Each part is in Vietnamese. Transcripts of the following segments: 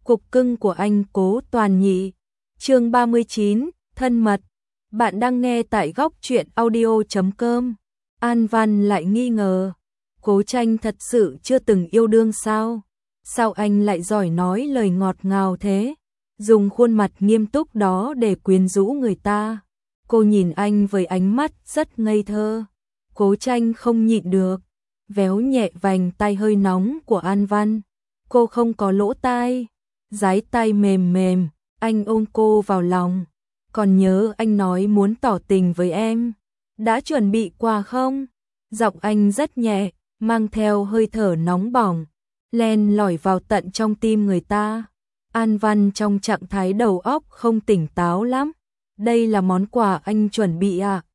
Cục cưng của anh Cố Toàn nhị. Chương 39, thân mật. Bạn đang nghe tại góc truyện audio.com. An Văn lại nghi ngờ, Cố Tranh thật sự chưa từng yêu đương sao? Sao anh lại giỏi nói lời ngọt ngào thế? Dùng khuôn mặt nghiêm túc đó để quyến rũ người ta. Cô nhìn anh với ánh mắt rất ngây thơ. Cố Tranh không nhịn được, véo nhẹ vành tay hơi nóng của An Văn. Cô không có lỗ tai, dái tay mềm mềm, anh ôm cô vào lòng. Còn nhớ anh nói muốn tỏ tình với em, đã chuẩn bị quà không? Giọng anh rất nhẹ, mang theo hơi thở nóng bỏng, len lỏi vào tận trong tim người ta. An Văn trong trạng thái đầu óc không tỉnh táo lắm. Đây là món quà anh chuẩn bị à?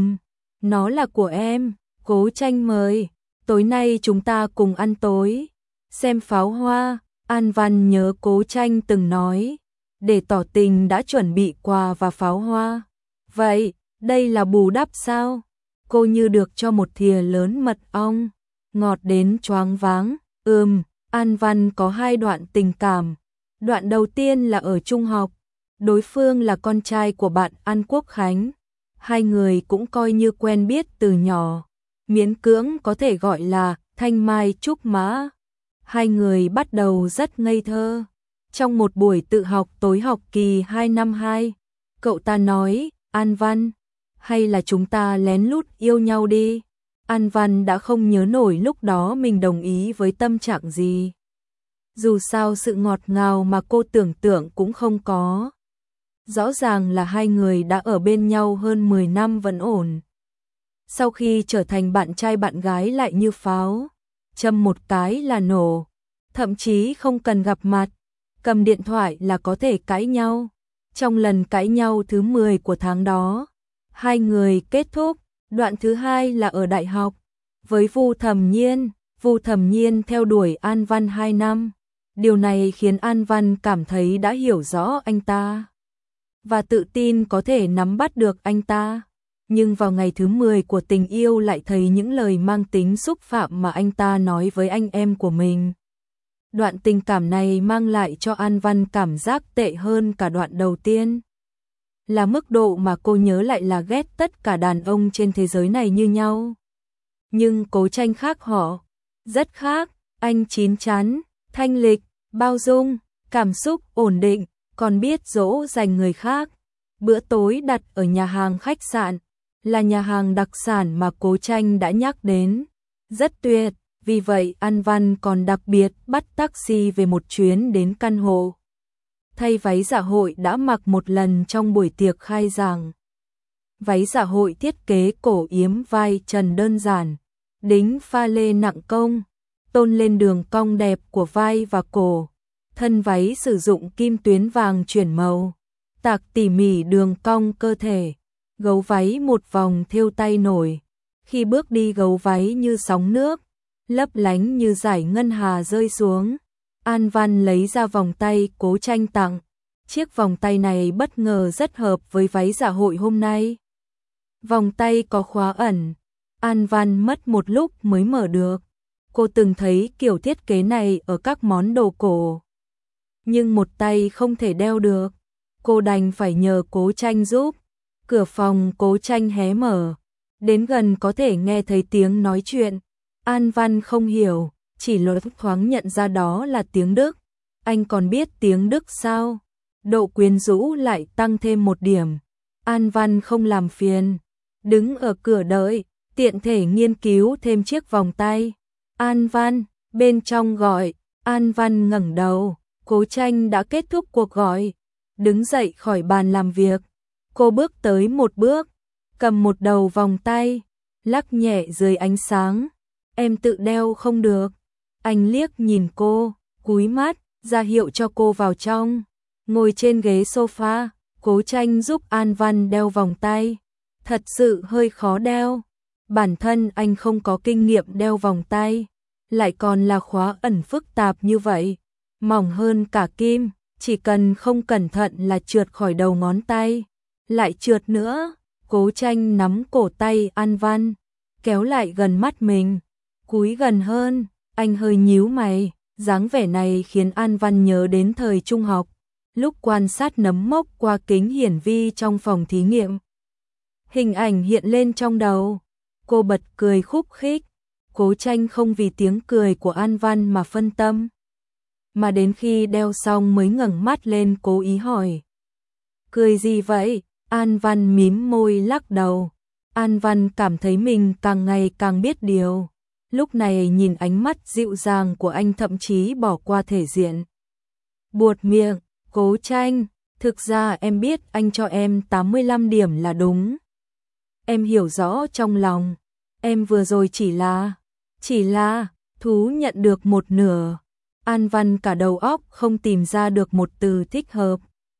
Nó là của em. Cố Tranh mời, tối nay chúng ta cùng ăn tối, xem pháo hoa. An Văn nhớ Cố Tranh từng nói, để tỏ tình đã chuẩn bị quà và pháo hoa. Vậy, đây là bù đắp sao? Cô như được cho một thìa lớn mật ong, ngọt đến choáng váng. An Văn có hai đoạn tình cảm. Đoạn đầu tiên là ở trung học, đối phương là con trai của bạn An Quốc Khánh. Hai người cũng coi như quen biết từ nhỏ, miễn cưỡng có thể gọi là thanh mai trúc mã. Hai người bắt đầu rất ngây thơ. Trong một buổi tự học tối học kỳ 2 năm 2, cậu ta nói, An Văn, hay là chúng ta lén lút yêu nhau đi. An Văn đã không nhớ nổi lúc đó mình đồng ý với tâm trạng gì. Dù sao sự ngọt ngào mà cô tưởng tượng cũng không có. Rõ ràng là hai người đã ở bên nhau hơn 10 năm vẫn ổn. Sau khi trở thành bạn trai bạn gái lại như pháo, châm một cái là nổ, thậm chí không cần gặp mặt, cầm điện thoại là có thể cãi nhau. Trong lần cãi nhau thứ 10 của tháng đó, hai người kết thúc. Đoạn thứ hai là ở đại học, với Vu Thẩm Nhiên. Vu Thẩm Nhiên theo đuổi An Văn 2 năm. Điều này khiến An Văn cảm thấy đã hiểu rõ anh ta và tự tin có thể nắm bắt được anh ta. Nhưng vào ngày thứ 10 của tình yêu lại thấy những lời mang tính xúc phạm mà anh ta nói với anh em của mình. Đoạn tình cảm này mang lại cho An Văn cảm giác tệ hơn cả đoạn đầu tiên. Là mức độ mà cô nhớ lại là ghét tất cả đàn ông trên thế giới này như nhau. Nhưng Cố Tranh khác họ, rất khác. Anh chín chắn, thanh lịch, bao dung, cảm xúc ổn định, còn biết dỗ dành người khác. Bữa tối đặt ở nhà hàng khách sạn, là nhà hàng đặc sản mà Cố Tranh đã nhắc đến. Rất tuyệt, vì vậy An Văn còn đặc biệt bắt taxi về một chuyến đến căn hộ. Thay váy dạ hội đã mặc một lần trong buổi tiệc khai giảng. Váy dạ hội thiết kế cổ yếm vai trần đơn giản, đính pha lê nặng công, tôn lên đường cong đẹp của vai và cổ. Thân váy sử dụng kim tuyến vàng chuyển màu, tạc tỉ mỉ đường cong cơ thể. Gấu váy một vòng thêu tay nổi. Khi bước đi gấu váy như sóng nước, lấp lánh như dải ngân hà rơi xuống. An Văn lấy ra vòng tay Cố Tranh tặng. Chiếc vòng tay này bất ngờ rất hợp với váy dạ hội hôm nay. Vòng tay có khóa ẩn. An Văn mất một lúc mới mở được. Cô từng thấy kiểu thiết kế này ở các món đồ cổ, nhưng một tay không thể đeo được. Cô đành phải nhờ Cố Tranh giúp. Cửa phòng Cố Tranh hé mở, đến gần có thể nghe thấy tiếng nói chuyện. An Văn không hiểu, chỉ loáng thoáng nhận ra đó là tiếng Đức. Anh còn biết tiếng Đức sao? Độ quyến rũ lại tăng thêm một điểm. An Văn không làm phiền, đứng ở cửa đợi, tiện thể nghiên cứu thêm chiếc vòng tay. An Văn, bên trong gọi. An Văn ngẩng đầu, Cố Tranh đã kết thúc cuộc gọi. Đứng dậy khỏi bàn làm việc, cô bước tới một bước, cầm một đầu vòng tay, lắc nhẹ dưới ánh sáng. Em tự đeo không được. Anh liếc nhìn cô, cúi mắt, ra hiệu cho cô vào trong. Ngồi trên ghế sofa, Cố Tranh giúp An Văn đeo vòng tay. Thật sự hơi khó đeo. Bản thân anh không có kinh nghiệm đeo vòng tay, lại còn là khóa ẩn phức tạp như vậy, mỏng hơn cả kim, chỉ cần không cẩn thận là trượt khỏi đầu ngón tay. Lại trượt nữa. Cố Tranh nắm cổ tay An Văn, kéo lại gần mắt mình, cúi gần hơn. Anh hơi nhíu mày, Dáng vẻ này khiến An Văn nhớ đến thời trung học, lúc quan sát nấm mốc qua kính hiển vi trong phòng thí nghiệm. Hình ảnh hiện lên trong đầu, cô bật cười khúc khích. Cố Tranh không vì tiếng cười của An Văn mà phân tâm, mà đến khi đeo xong mới ngẩng mắt lên cố ý hỏi. Cười gì vậy? An Văn mím môi lắc đầu. An Văn cảm thấy mình càng ngày càng biết điều. Lúc này nhìn ánh mắt dịu dàng của anh thậm chí bỏ qua thể diện. Buột miệng, Cố Tranh, thực ra em biết anh cho em 85 điểm là đúng. Em hiểu rõ trong lòng, em vừa rồi chỉ là, thú nhận được một nửa. An Văn cả đầu óc không tìm ra được một từ thích hợp.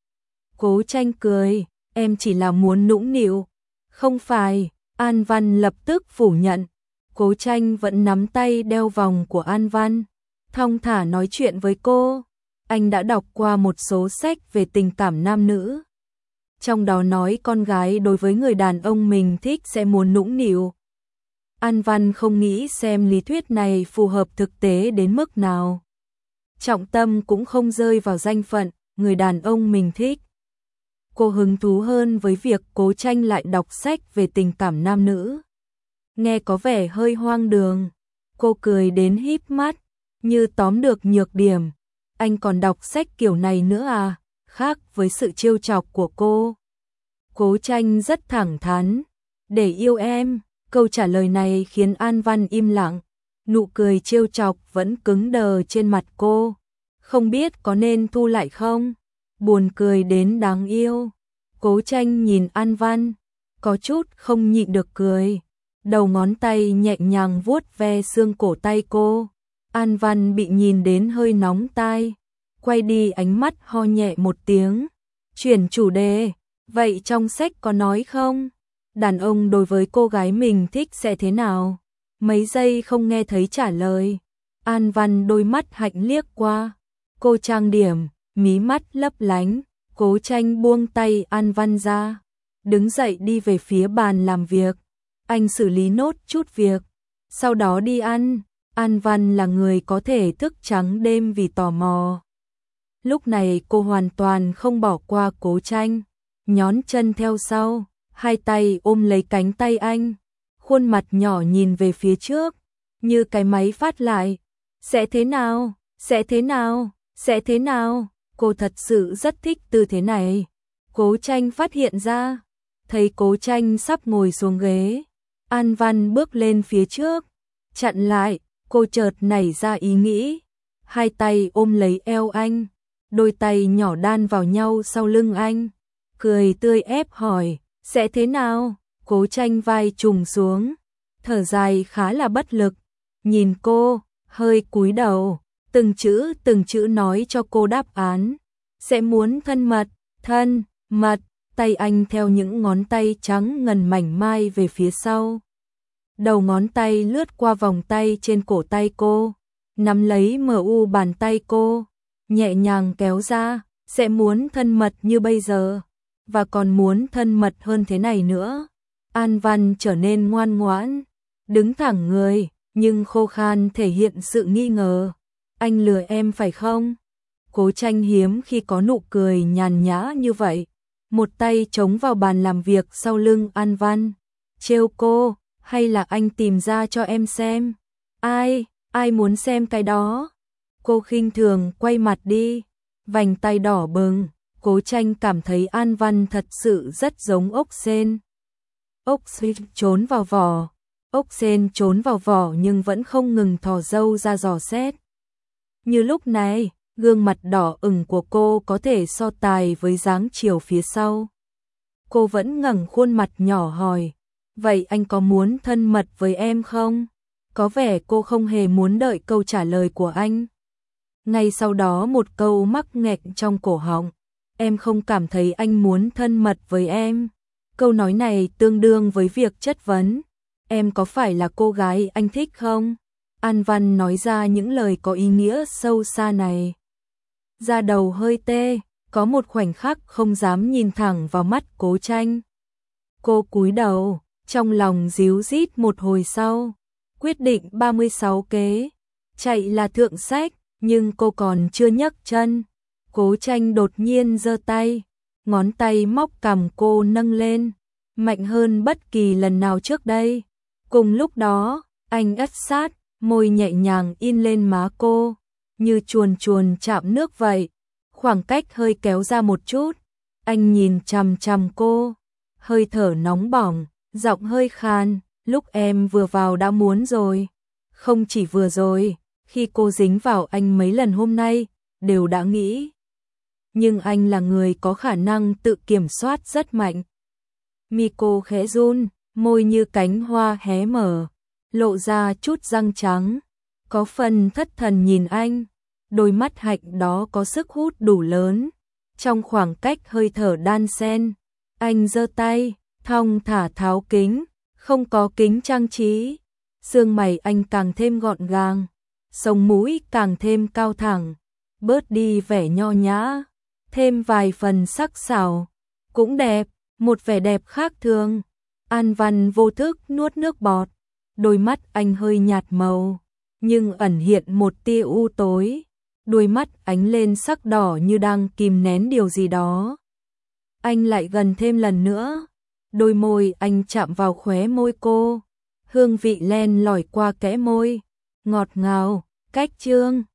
Cố Tranh cười, em chỉ là muốn nũng nịu. Không phải, An Văn lập tức phủ nhận. Cố Tranh vẫn nắm tay đeo vòng của An Văn, thong thả nói chuyện với cô. Anh đã đọc qua một số sách về tình cảm nam nữ. Trong đó nói con gái đối với người đàn ông mình thích sẽ muốn nũng nịu. An Văn không nghĩ xem lý thuyết này phù hợp thực tế đến mức nào. Trọng tâm cũng không rơi vào danh phận, người đàn ông mình thích. Cô hứng thú hơn với việc Cố Tranh lại đọc sách về tình cảm nam nữ. Nghe có vẻ hơi hoang đường. Cô cười đến híp mắt, như tóm được nhược điểm. Anh còn đọc sách kiểu này nữa à? Khác với sự trêu chọc của cô. Cố Tranh rất thẳng thắn. Để yêu em. Câu trả lời này khiến An Văn im lặng. Nụ cười trêu chọc vẫn cứng đờ trên mặt cô. Không biết có nên thu lại không? Buồn cười đến đáng yêu. Cố Tranh nhìn An Văn, có chút không nhịn được cười. Đầu ngón tay nhẹ nhàng vuốt ve xương cổ tay cô. An Văn bị nhìn đến hơi nóng tai, quay đi ánh mắt ho nhẹ một tiếng. Chuyển chủ đề, vậy trong sách có nói không? Đàn ông đối với cô gái mình thích sẽ thế nào? Mấy giây không nghe thấy trả lời. An Văn đôi mắt hạnh liếc qua. Cô trang điểm, mí mắt lấp lánh. Cố Tranh buông tay An Văn ra, đứng dậy đi về phía bàn làm việc. Anh xử lý nốt chút việc, sau đó đi ăn. An Văn là người có thể thức trắng đêm vì tò mò. Lúc này cô hoàn toàn không bỏ qua Cố Tranh, nhón chân theo sau, hai tay ôm lấy cánh tay anh, khuôn mặt nhỏ nhìn về phía trước, như cái máy phát lại. Sẽ thế nào? Sẽ thế nào? Sẽ thế nào? Cô thật sự rất thích tư thế này. Cố Tranh phát hiện ra, thấy Cố Tranh sắp ngồi xuống ghế. An Văn bước lên phía trước, chặn lại. Cô chợt nảy ra ý nghĩ, hai tay ôm lấy eo anh, đôi tay nhỏ đan vào nhau sau lưng anh, cười tươi ép hỏi, sẽ thế nào? Cố Tranh vai trùng xuống, thở dài khá là bất lực, nhìn cô, hơi cúi đầu, từng chữ nói cho cô đáp án. Sẽ muốn thân mật, tay anh theo những ngón tay trắng ngần mảnh mai về phía sau. Đầu ngón tay lướt qua vòng tay trên cổ tay cô, nắm lấy mu bàn tay cô, nhẹ nhàng kéo ra, sẽ muốn thân mật như bây giờ, và còn muốn thân mật hơn thế này nữa. An Văn trở nên ngoan ngoãn, đứng thẳng người, nhưng khô khan thể hiện sự nghi ngờ. Anh lừa em phải không? Cố Tranh hiếm khi có nụ cười nhàn nhã như vậy, một tay chống vào bàn làm việc sau lưng An Văn, trêu cô. Hay là anh tìm ra cho em xem? Ai muốn xem cái đó? Cô khinh thường quay mặt đi, vành tay đỏ bừng. Cố Tranh cảm thấy An Văn thật sự rất giống ốc sên. Ốc sên trốn vào vỏ, nhưng vẫn không ngừng thò râu ra dò xét. Như lúc này, gương mặt đỏ ửng của cô có thể so tài với dáng chiều phía sau. Cô vẫn ngẩng khuôn mặt nhỏ hỏi, vậy anh có muốn thân mật với em không? Có vẻ cô không hề muốn đợi câu trả lời của anh. Ngay sau đó một câu mắc nghẹn trong cổ họng, em không cảm thấy anh muốn thân mật với em. Câu nói này tương đương với việc chất vấn, em có phải là cô gái anh thích không? An Văn nói ra những lời có ý nghĩa sâu xa này. Da đầu hơi tê, có một khoảnh khắc không dám nhìn thẳng vào mắt Cố Tranh. Cô cúi đầu, trong lòng ríu rít một hồi sau, quyết định 36 kế, chạy là thượng sách, Nhưng cô còn chưa nhấc chân, Cố Tranh đột nhiên giơ tay, ngón tay móc cằm cô nâng lên, mạnh hơn bất kỳ lần nào trước đây. Cùng lúc đó, anh ép sát, môi nhẹ nhàng in lên má cô, như chuồn chuồn chạm nước vậy. Khoảng cách hơi kéo ra một chút, anh nhìn chằm chằm cô, hơi thở nóng bỏng, giọng hơi khan, lúc em vừa vào đã muốn rồi. Không chỉ vừa rồi, khi cô dính vào anh mấy lần hôm nay, đều đã nghĩ. Nhưng anh là người có khả năng tự kiểm soát rất mạnh. Mi cô khẽ run, môi như cánh hoa hé mở, lộ ra chút răng trắng, có phần thất thần nhìn anh. Đôi mắt hạnh đó có sức hút đủ lớn. Trong khoảng cách hơi thở đan xen, anh giơ tay, thong thả tháo kính, không có kính trang trí. Xương mày anh càng thêm gọn gàng, sống mũi càng thêm cao thẳng, bớt đi vẻ nho nhã, thêm vài phần sắc sảo, cũng đẹp, một vẻ đẹp khác thường. An Văn vô thức nuốt nước bọt, đôi mắt anh hơi nhạt màu, nhưng ẩn hiện một tia u tối, đôi mắt ánh lên sắc đỏ như đang kìm nén điều gì đó. Anh lại gần thêm lần nữa, đôi môi anh chạm vào khóe môi cô, hương vị len lỏi qua kẽ môi, ngọt ngào, cách chương.